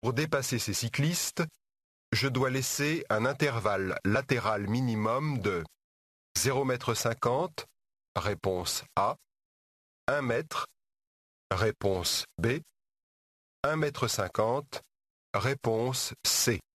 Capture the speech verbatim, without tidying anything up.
Pour dépasser ces cyclistes, je dois laisser un intervalle latéral minimum de zéro virgule cinquante mètres, réponse A, un mètre, réponse B, un mètre cinquante, réponse C.